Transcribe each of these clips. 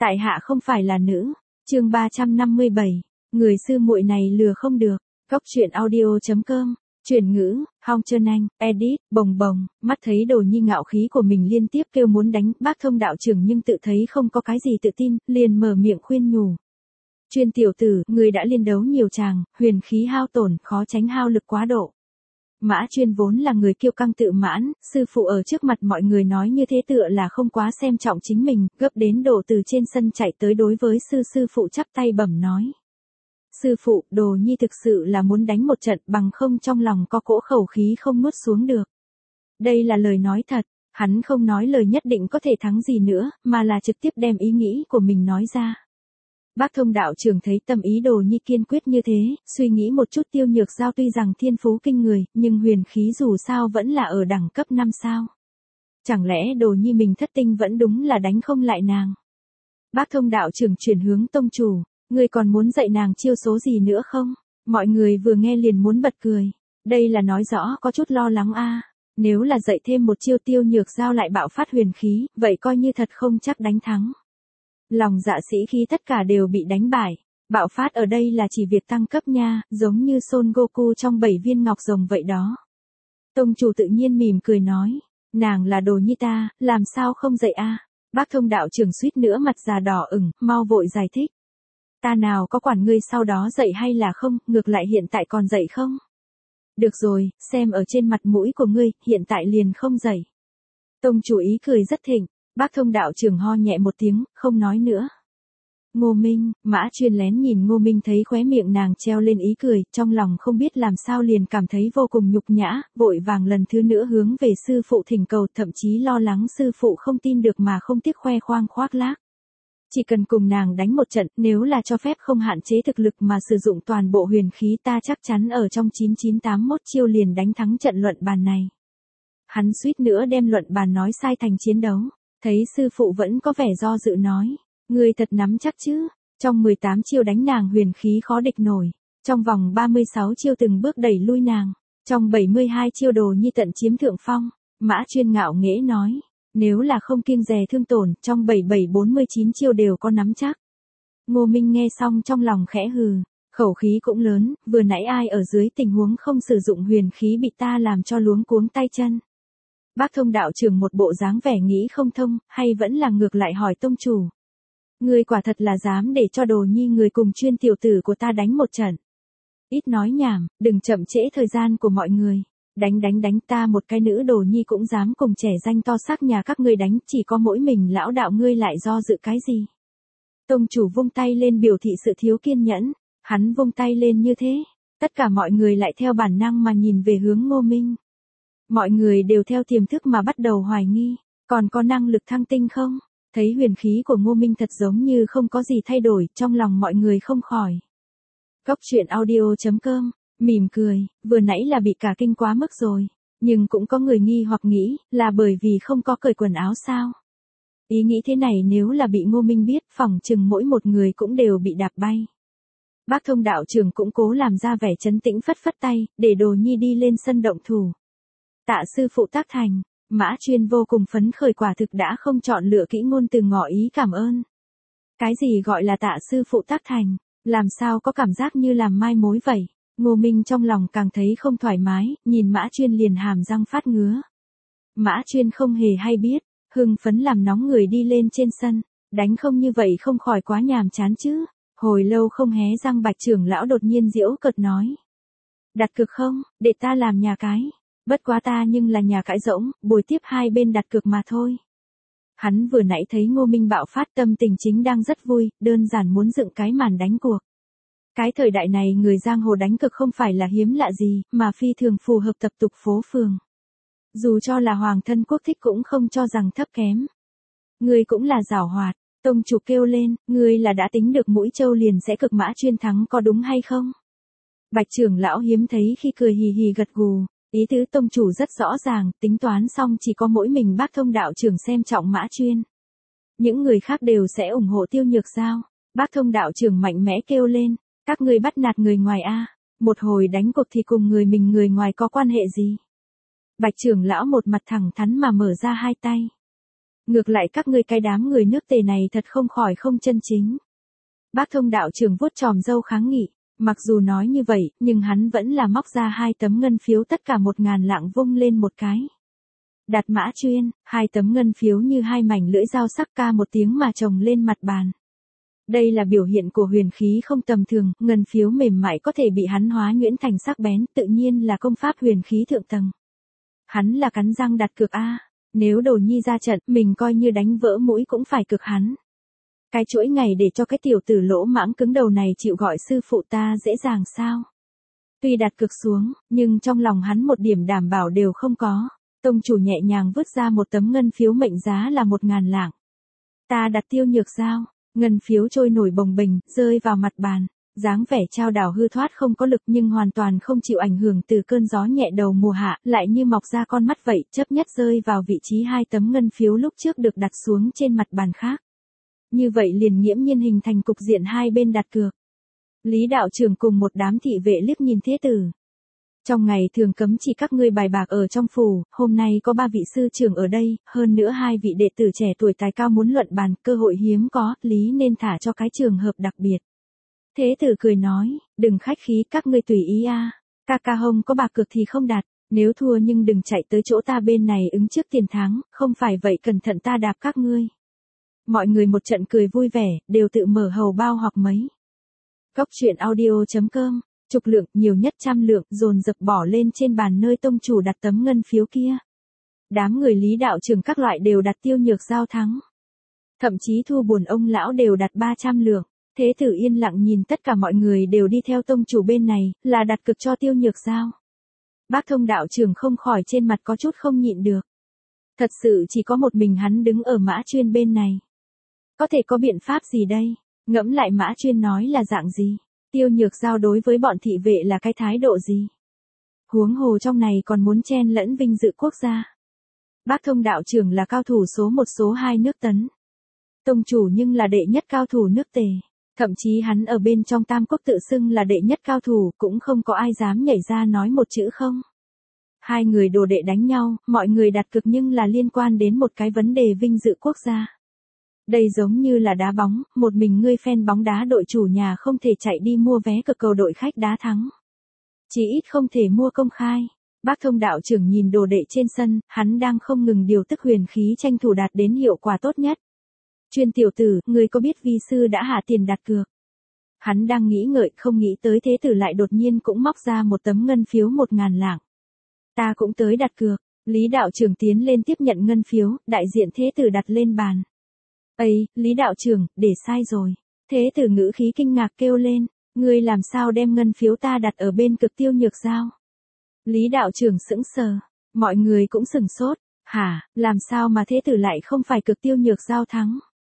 Tại hạ không phải là nữ. Chương 357. Người sư muội này lừa không được. Góc truyện audio.com. Chuyển ngữ, Hong Trân Anh, edit, bồng bồng, mắt thấy Đồ Nhi ngạo khí của mình liên tiếp kêu muốn đánh Bác Thông đạo trưởng nhưng tự thấy không có cái gì tự tin, liền mở miệng khuyên nhủ. Chuyên tiểu tử, người đã liên đấu nhiều chàng, huyền khí hao tổn, khó tránh hao lực quá độ. Mã Chuyên vốn là người kiêu căng tự mãn, sư phụ ở trước mặt mọi người nói như thế tựa là không quá xem trọng chính mình, gấp đến độ từ trên sân chạy tới đối với sư phụ chắp tay bẩm nói. Sư phụ, Đồ Nhi thực sự là muốn đánh một trận bằng không trong lòng có cỗ khẩu khí không nuốt xuống được. Đây là lời nói thật, hắn không nói lời nhất định có thể thắng gì nữa, mà là trực tiếp đem ý nghĩ của mình nói ra. Bác Thông đạo trưởng thấy tâm ý Đồ Nhi kiên quyết như thế, suy nghĩ một chút Tiêu Nhược Giao tuy rằng thiên phú kinh người, nhưng huyền khí dù sao vẫn là ở đẳng cấp 5 sao. Chẳng lẽ Đồ Nhi mình thất tinh vẫn đúng là đánh không lại nàng. Bác Thông đạo trưởng chuyển hướng tông chủ, ngươi còn muốn dạy nàng chiêu số gì nữa không? Mọi người vừa nghe liền muốn bật cười. Đây là nói rõ có chút lo lắng a. Nếu là dạy thêm một chiêu Tiêu Nhược Giao lại bạo phát huyền khí, vậy coi như thật không chắc đánh thắng. Lòng dạ sĩ khí tất cả đều bị đánh bại. Bạo phát ở đây là chỉ việc tăng cấp nha, giống như Son Goku trong 7 viên ngọc rồng vậy đó. Tông chủ tự nhiên mỉm cười nói, nàng là Đồ Nhi ta, làm sao không dạy a? Bác Thông đạo trưởng suýt nữa mặt già đỏ ửng, mau vội giải thích. Ta nào có quản ngươi sau đó dạy hay là không, ngược lại hiện tại còn dạy không? Được rồi, xem ở trên mặt mũi của ngươi, hiện tại liền không dạy. Tông chủ ý cười rất thịnh, Bác Thông đạo trưởng ho nhẹ một tiếng, không nói nữa. Ngô Minh, Mã Chuyên lén nhìn Ngô Minh thấy khóe miệng nàng treo lên ý cười, trong lòng không biết làm sao liền cảm thấy vô cùng nhục nhã, vội vàng lần thứ nữa hướng về sư phụ thỉnh cầu, thậm chí lo lắng sư phụ không tin được mà không tiếc khoe khoang khoác lác. Chỉ cần cùng nàng đánh một trận, nếu là cho phép không hạn chế thực lực mà sử dụng toàn bộ huyền khí ta chắc chắn ở trong 9981 chiêu liền đánh thắng trận luận bàn này. Hắn suýt nữa đem luận bàn nói sai thành chiến đấu, thấy sư phụ vẫn có vẻ do dự nói, ngươi thật nắm chắc chứ, trong 18 chiêu đánh nàng huyền khí khó địch nổi, trong vòng 36 chiêu từng bước đẩy lui nàng, trong 72 chiêu Đồ Nhi tận chiếm thượng phong. Mã Chuyên ngạo nghễ nói. Nếu là không kiêng dè thương tổn, trong 7749 chiêu đều có nắm chắc. Ngô Minh nghe xong trong lòng khẽ hừ, khẩu khí cũng lớn, vừa nãy ai ở dưới tình huống không sử dụng huyền khí bị ta làm cho luống cuống tay chân. Bác Thông đạo trưởng một bộ dáng vẻ nghĩ không thông, hay vẫn là ngược lại hỏi tông chủ. Ngươi quả thật là dám để cho Đồ Nhi người cùng Chuyên tiểu tử của ta đánh một trận. Ít nói nhảm, đừng chậm trễ thời gian của mọi người. Đánh ta một cái nữ Đồ Nhi cũng dám cùng trẻ danh to xác nhà các ngươi đánh, chỉ có mỗi mình lão đạo ngươi lại do dự cái gì. Tông chủ vung tay lên biểu thị sự thiếu kiên nhẫn, hắn vung tay lên như thế, tất cả mọi người lại theo bản năng mà nhìn về hướng Ngô Minh. Mọi người đều theo tiềm thức mà bắt đầu hoài nghi, còn có năng lực thăng tinh không? Thấy huyền khí của Ngô Minh thật giống như không có gì thay đổi, trong lòng mọi người không khỏi. Góc truyện audio.com. Mỉm cười, vừa nãy là bị cả kinh quá mức rồi, nhưng cũng có người nghi hoặc nghĩ, là bởi vì không có cởi quần áo sao. Ý nghĩ thế này nếu là bị Ngô Minh biết, phỏng chừng mỗi một người cũng đều bị đạp bay. Bác Thông đạo trưởng cũng cố làm ra vẻ trấn tĩnh phất phất tay, để Đồ Nhi đi lên sân động thủ. Tạ sư phụ tác thành, Mã Chuyên vô cùng phấn khởi, quả thực đã không chọn lựa kỹ ngôn từ ngỏ ý cảm ơn. Cái gì gọi là tạ sư phụ tác thành, làm sao có cảm giác như làm mai mối vậy. Ngô Minh trong lòng càng thấy không thoải mái, nhìn Mã Chuyên liền hàm răng phát ngứa. Mã Chuyên không hề hay biết, hưng phấn làm nóng người đi lên trên sân, đánh không như vậy không khỏi quá nhàm chán chứ. Hồi lâu không hé răng Bạch trưởng lão đột nhiên giễu cợt nói. Đặt cược không, để ta làm nhà cái. Bất quá ta nhưng là nhà cãi rỗng, buổi tiếp hai bên đặt cược mà thôi. Hắn vừa nãy thấy Ngô Minh bạo phát, tâm tình chính đang rất vui, đơn giản muốn dựng cái màn đánh cuộc. Cái thời đại này người giang hồ đánh cược không phải là hiếm lạ gì, mà phi thường phù hợp tập tục phố phường. Dù cho là hoàng thân quốc thích cũng không cho rằng thấp kém. Ngươi cũng là giảo hoạt, tông chủ kêu lên, ngươi là đã tính được mũi trâu liền sẽ cực Mã Chuyên thắng có đúng hay không? Bạch trưởng lão hiếm thấy khi cười hì hì gật gù, ý tứ tông chủ rất rõ ràng, tính toán xong chỉ có mỗi mình Bác Thông đạo trưởng xem trọng Mã Chuyên. Những người khác đều sẽ ủng hộ Tiêu Nhược Giao. Bác Thông đạo trưởng mạnh mẽ kêu lên. Các ngươi bắt nạt người ngoài a, một hồi đánh cuộc thì cùng người mình người ngoài có quan hệ gì? Bạch trưởng lão một mặt thẳng thắn mà mở ra hai tay. Ngược lại các ngươi cái đám người nước Tề này thật không khỏi không chân chính. Bác Thông đạo trưởng vuốt chòm râu kháng nghị, mặc dù nói như vậy, nhưng hắn vẫn là móc ra 2 tấm ngân phiếu tất cả 1.000 lạng vung lên một cái. Đặt Mã Chuyên, 2 tấm ngân phiếu như 2 mảnh lưỡi dao sắc ca một tiếng mà chồng lên mặt bàn. Đây là biểu hiện của huyền khí không tầm thường, ngân phiếu mềm mại có thể bị hắn hóa nhuyễn thành sắc bén, tự nhiên là công pháp huyền khí thượng tầng. Hắn là cắn răng đặt cược a, nếu Đồ Nhi ra trận, mình coi như đánh vỡ mũi cũng phải cược hắn. Cái chuỗi ngày để cho cái tiểu tử lỗ mãng cứng đầu này chịu gọi sư phụ ta dễ dàng sao? Tuy đặt cược xuống, nhưng trong lòng hắn một điểm đảm bảo đều không có. Tông chủ nhẹ nhàng vứt ra một tấm ngân phiếu mệnh giá là 1.000 lạng. Ta đặt Tiêu Nhược Giao, ngân phiếu trôi nổi bồng bềnh, rơi vào mặt bàn, dáng vẻ trao đảo hư thoát không có lực nhưng hoàn toàn không chịu ảnh hưởng từ cơn gió nhẹ đầu mùa hạ, lại như mọc ra con mắt vậy, chấp nhất rơi vào vị trí 2 tấm ngân phiếu lúc trước được đặt xuống trên mặt bàn khác. Như vậy liền nghiễm nhiên hình thành cục diện hai bên đặt cược. Lý đạo trưởng cùng một đám thị vệ liếc nhìn thế tử. Trong ngày thường cấm chỉ các ngươi bài bạc ở trong phủ, hôm nay có 3 vị sư trưởng ở đây, hơn nữa 2 vị đệ tử trẻ tuổi tài cao muốn luận bàn, cơ hội hiếm có, lý nên thả cho cái trường hợp đặc biệt. Thế tử cười nói, đừng khách khí, các ngươi tùy ý a. Ca ca hông có bạc cược thì không đặt, nếu thua nhưng đừng chạy tới chỗ ta bên này ứng trước tiền thắng, không phải vậy cẩn thận ta đạp các ngươi. Mọi người một trận cười vui vẻ, đều tự mở hầu bao hoặc mấy. Góc truyện audio.com, chục lượng, nhiều nhất 100 lượng, dồn dập bỏ lên trên bàn nơi tông chủ đặt tấm ngân phiếu kia. Đám người Lý đạo trưởng các loại đều đặt Tiêu Nhược Giao thắng. Thậm chí Thu Buồn ông lão đều đặt 300 lượng. Thế tử yên lặng nhìn tất cả mọi người đều đi theo tông chủ bên này, là đặt cược cho Tiêu Nhược Giao. Bác Thông đạo trưởng không khỏi trên mặt có chút không nhịn được. Thật sự chỉ có một mình hắn đứng ở Mã Chuyên bên này. Có thể có biện pháp gì đây? Ngẫm lại Mã Chuyên nói là dạng gì? Tiêu Nhược Giao đối với bọn thị vệ là cái thái độ gì? Huống hồ trong này còn muốn chen lẫn vinh dự quốc gia. Bác Thông đạo trưởng là cao thủ số 1 số 2 nước Tấn. Tông chủ nhưng là đệ nhất cao thủ nước Tề. Thậm chí hắn ở bên trong Tam Quốc tự xưng là đệ nhất cao thủ, cũng không có ai dám nhảy ra nói một chữ không. 2 người đồ đệ đánh nhau, mọi người đặt cược nhưng là liên quan đến một cái vấn đề vinh dự quốc gia. Đây giống như là đá bóng, một mình ngươi fan bóng đá đội chủ nhà không thể chạy đi mua vé cược cầu đội khách đá thắng. Chỉ ít không thể mua công khai. Bác Thông đạo trưởng nhìn đồ đệ trên sân, hắn đang không ngừng điều tức huyền khí tranh thủ đạt đến hiệu quả tốt nhất. Chuyên tiểu tử, ngươi có biết vi sư đã hạ tiền đặt cược? Hắn đang nghĩ ngợi không nghĩ tới thế tử lại đột nhiên cũng móc ra một tấm ngân phiếu 1.000 lạng. Ta cũng tới đặt cược. Lý đạo trưởng tiến lên tiếp nhận ngân phiếu, đại diện thế tử đặt lên bàn. Ây, Lý đạo trưởng, để sai rồi. Thế tử ngữ khí kinh ngạc kêu lên, ngươi làm sao đem ngân phiếu ta đặt ở bên cực Tiêu Nhược Giao? Lý đạo trưởng sững sờ, mọi người cũng sửng sốt, hả, làm sao mà thế tử lại không phải cực Tiêu Nhược Giao thắng?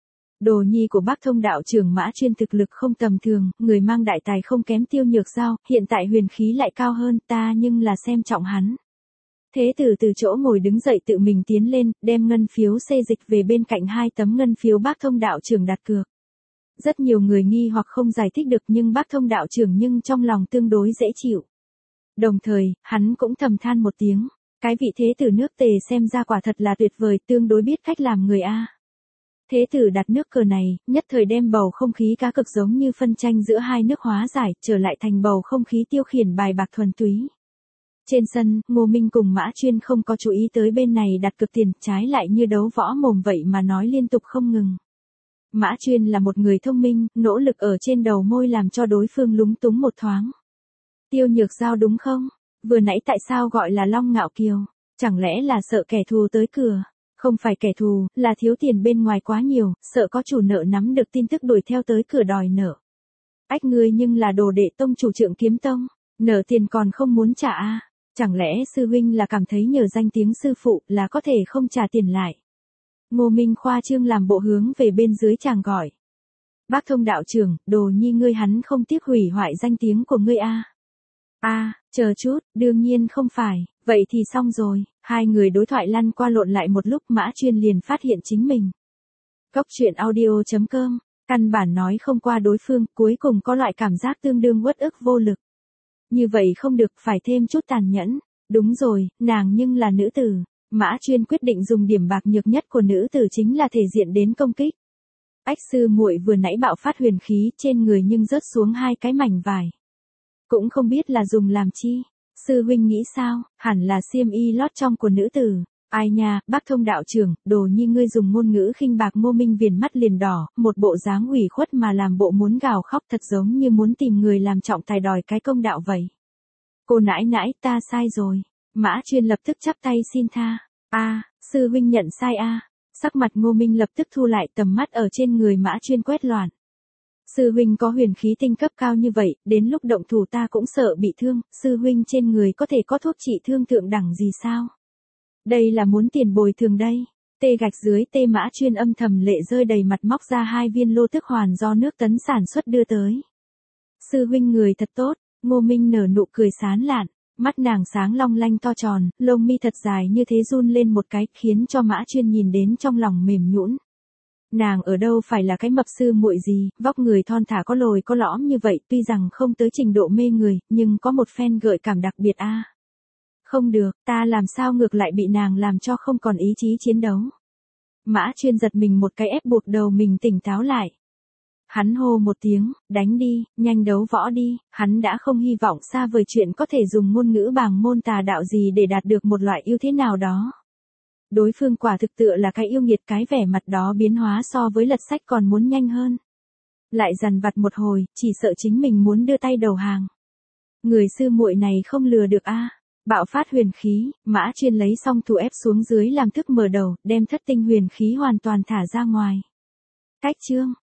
Đồ nhi của Bác Thông đạo trưởng Mã Chuyên thực lực không tầm thường, người mang đại tài không kém Tiêu Nhược Giao, hiện tại huyền khí lại cao hơn ta nhưng là xem trọng hắn. Thế tử từ chỗ ngồi đứng dậy tự mình tiến lên, đem ngân phiếu xê dịch về bên cạnh 2 tấm ngân phiếu Bác Thông đạo trưởng đặt cược. Rất nhiều người nghi hoặc không giải thích được nhưng Bác Thông đạo trưởng nhưng trong lòng tương đối dễ chịu. Đồng thời, hắn cũng thầm than một tiếng, cái vị thế tử nước Tề xem ra quả thật là tuyệt vời, tương đối biết cách làm người a. Thế tử đặt nước cờ này, nhất thời đem bầu không khí cá cực giống như phân tranh giữa hai nước hóa giải, trở lại thành bầu không khí tiêu khiển bài bạc thuần túy. Trên sân, Ngô Minh cùng Mã Chuyên không có chú ý tới bên này đặt cược tiền, trái lại như đấu võ mồm vậy mà nói liên tục không ngừng. Mã Chuyên là một người thông minh, nỗ lực ở trên đầu môi làm cho đối phương lúng túng một thoáng. Tiêu Nhược Giao đúng không? Vừa nãy tại sao gọi là Long Ngạo Kiều? Chẳng lẽ là sợ kẻ thù tới cửa? Không phải kẻ thù, là thiếu tiền bên ngoài quá nhiều, sợ có chủ nợ nắm được tin tức đuổi theo tới cửa đòi nợ. Ách ngươi nhưng là đồ đệ tông chủ Trượng Kiếm Tông, nợ tiền còn không muốn trả a? Chẳng lẽ sư huynh là cảm thấy nhờ danh tiếng sư phụ là có thể không trả tiền lại? Ngô Minh khoa trương làm bộ hướng về bên dưới chàng gọi. Bác Thông đạo trưởng, đồ nhi ngươi hắn không tiếc hủy hoại danh tiếng của ngươi a? Chờ chút, đương nhiên không phải, vậy thì xong rồi. 2 người đối thoại lăn qua lộn lại một lúc Mã Chuyên liền phát hiện chính mình. Góc truyện audio.com, căn bản nói không qua đối phương, cuối cùng có loại cảm giác tương đương uất ức vô lực. Như vậy không được, phải thêm chút tàn nhẫn. Đúng rồi, nàng nhưng là nữ tử. Mã Chuyên quyết định dùng điểm bạc nhược nhất của nữ tử chính là thể diện đến công kích. Ách sư muội vừa nãy bạo phát huyền khí trên người nhưng rớt xuống hai cái mảnh vải. Cũng không biết là dùng làm chi. Sư huynh nghĩ sao, hẳn là xiêm y lót trong của nữ tử. Ai nha, bác Thông đạo trưởng, đồ nhi ngươi dùng ngôn ngữ khinh bạc. Ngô Minh viền mắt liền đỏ, một bộ dáng ủy khuất mà làm bộ muốn gào khóc, thật giống như muốn tìm người làm trọng tài đòi cái công đạo vậy. Cô nãi nãi, ta sai rồi. Mã Chuyên lập tức chắp tay xin tha. Sư huynh nhận sai Sắc mặt Ngô Minh lập tức thu lại, tầm mắt ở trên người Mã Chuyên quét loạn. Sư huynh có huyền khí tinh cấp cao như vậy, đến lúc động thủ ta cũng sợ bị thương, sư huynh trên người có thể có thuốc trị thương thượng đẳng gì sao? Đây là muốn tiền bồi thường đây. Tê gạch dưới tê. Mã Chuyên âm thầm lệ rơi đầy mặt, móc ra 2 viên lô thức hoàn do nước Tấn sản xuất đưa tới. Sư huynh người thật tốt. Ngô Minh nở nụ cười sán lạn, mắt nàng sáng long lanh to tròn, lông mi thật dài như thế run lên một cái, khiến cho Mã Chuyên nhìn đến trong lòng mềm nhũn. Nàng ở đâu phải là cái mập sư muội gì, vóc người thon thả có lồi có lõm như vậy, tuy rằng không tới trình độ mê người, nhưng có một phen gợi cảm đặc biệt Không được, ta làm sao ngược lại bị nàng làm cho không còn ý chí chiến đấu. Mã Chuyên giật mình một cái, ép buộc đầu mình tỉnh táo lại. Hắn hô một tiếng, đánh đi, nhanh đấu võ đi, hắn đã không hy vọng xa vời chuyện có thể dùng ngôn ngữ bàng môn tà đạo gì để đạt được một loại ưu thế nào đó. Đối phương quả thực tựa là cái yêu nghiệt, cái vẻ mặt đó biến hóa so với lật sách còn muốn nhanh hơn. Lại dằn vặt một hồi, chỉ sợ chính mình muốn đưa tay đầu hàng. Người sư muội này không lừa được Bạo phát huyền khí, Mã Chuyên lấy song thủ ép xuống dưới làm thức mở đầu, đem thất tinh huyền khí hoàn toàn thả ra ngoài. Cách chương